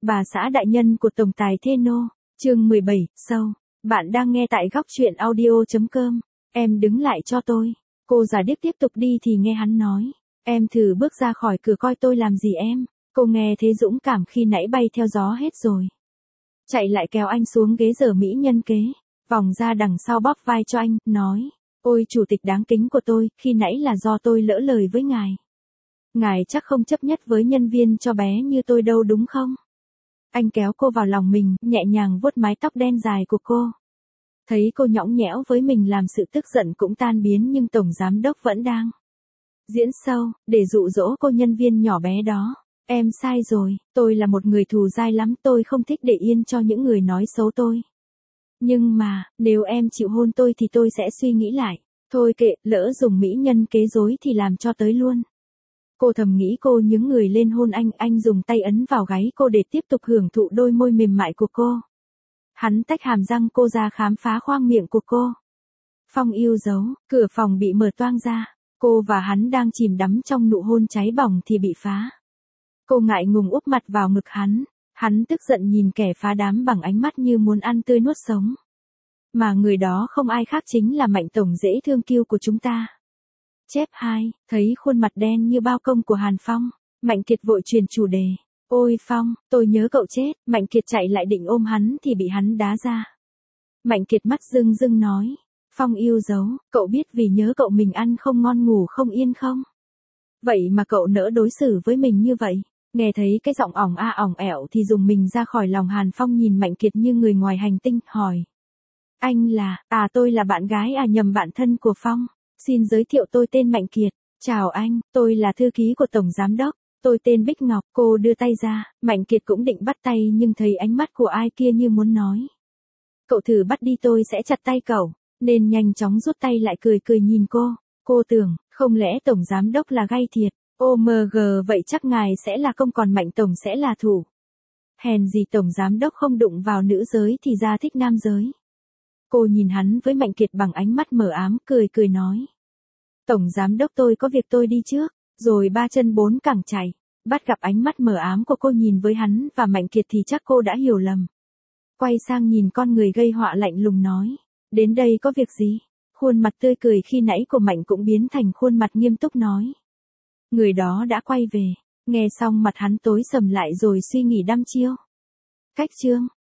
Bà xã đại nhân của tổng tài Theno, chương 17, sâu. Bạn đang nghe tại góc truyện audio.com. Em đứng lại cho tôi. Cô già điếc tiếp tục đi thì nghe hắn nói. Em thử bước ra khỏi cửa coi tôi làm gì em. Cô nghe thế dũng cảm khi nãy bay theo gió hết rồi. Chạy lại kéo anh xuống ghế giờ mỹ nhân kế. Vòng ra đằng sau bóp vai cho anh, nói. Ôi chủ tịch đáng kính của tôi, khi nãy là do tôi lỡ lời với ngài. Ngài chắc không chấp nhất với nhân viên cho bé như tôi đâu đúng không? Anh kéo cô vào lòng mình, nhẹ nhàng vuốt mái tóc đen dài của cô. Thấy cô nhõng nhẽo với mình làm sự tức giận cũng tan biến nhưng tổng giám đốc vẫn đang diễn sâu, để dụ dỗ cô nhân viên nhỏ bé đó. Em sai rồi, tôi là một người thù dai lắm, tôi không thích để yên cho những người nói xấu tôi. Nhưng mà, nếu em chịu hôn tôi thì tôi sẽ suy nghĩ lại. Thôi kệ, lỡ dùng mỹ nhân kế dối thì làm cho tới luôn. Cô thầm nghĩ cô nhướng người lên hôn anh dùng tay ấn vào gáy cô để tiếp tục hưởng thụ đôi môi mềm mại của cô. Hắn tách hàm răng cô ra khám phá khoang miệng của cô. Phong yêu dấu, cửa phòng bị mở toang ra. Cô và hắn đang chìm đắm trong nụ hôn cháy bỏng thì bị phá. Cô ngại ngùng úp mặt vào ngực hắn. Hắn tức giận nhìn kẻ phá đám bằng ánh mắt như muốn ăn tươi nuốt sống. Mà người đó không ai khác chính là Mạnh tổng dễ thương kiêu của chúng ta. Chép 2, thấy khuôn mặt đen như bao công của Hàn Phong, Mạnh Kiệt vội truyền chủ đề. Ôi Phong, tôi nhớ cậu chết. Mạnh Kiệt chạy lại định ôm hắn thì bị hắn đá ra. Mạnh Kiệt mắt rưng rưng nói. Phong yêu dấu, cậu biết vì nhớ cậu mình ăn không ngon ngủ không yên không? Vậy mà cậu nỡ đối xử với mình như vậy. Nghe thấy cái giọng ỏng ỏng ẻo thì dùng mình ra khỏi lòng Hàn Phong nhìn Mạnh Kiệt như người ngoài hành tinh, hỏi. Anh là, tôi là bạn gái nhầm bạn thân của Phong. Xin giới thiệu tôi tên Mạnh Kiệt. Chào anh, tôi là thư ký của Tổng Giám Đốc. Tôi tên Bích Ngọc. Cô đưa tay ra, Mạnh Kiệt cũng định bắt tay nhưng thấy ánh mắt của ai kia như muốn nói. Cậu thử bắt đi tôi sẽ chặt tay cậu, nên nhanh chóng rút tay lại cười cười nhìn cô. Cô tưởng, không lẽ Tổng Giám Đốc là gay thiệt. OMG vậy chắc ngài sẽ là công còn Mạnh Tổng sẽ là thủ. Hèn gì Tổng Giám Đốc không đụng vào nữ giới thì ra thích nam giới. Cô nhìn hắn với Mạnh Kiệt bằng ánh mắt mờ ám, cười nói. Tổng Giám Đốc tôi có việc tôi đi trước, rồi ba chân bốn cẳng chạy. Bắt gặp ánh mắt mờ ám của cô nhìn với hắn và Mạnh Kiệt thì chắc cô đã hiểu lầm. Quay sang nhìn con người gây họa lạnh lùng nói. Đến đây có việc gì? Khuôn mặt tươi cười khi nãy của Mạnh cũng biến thành khuôn mặt nghiêm túc nói. Người đó đã quay về. Nghe xong mặt hắn tối sầm lại rồi suy nghĩ đăm chiêu. Cách chương.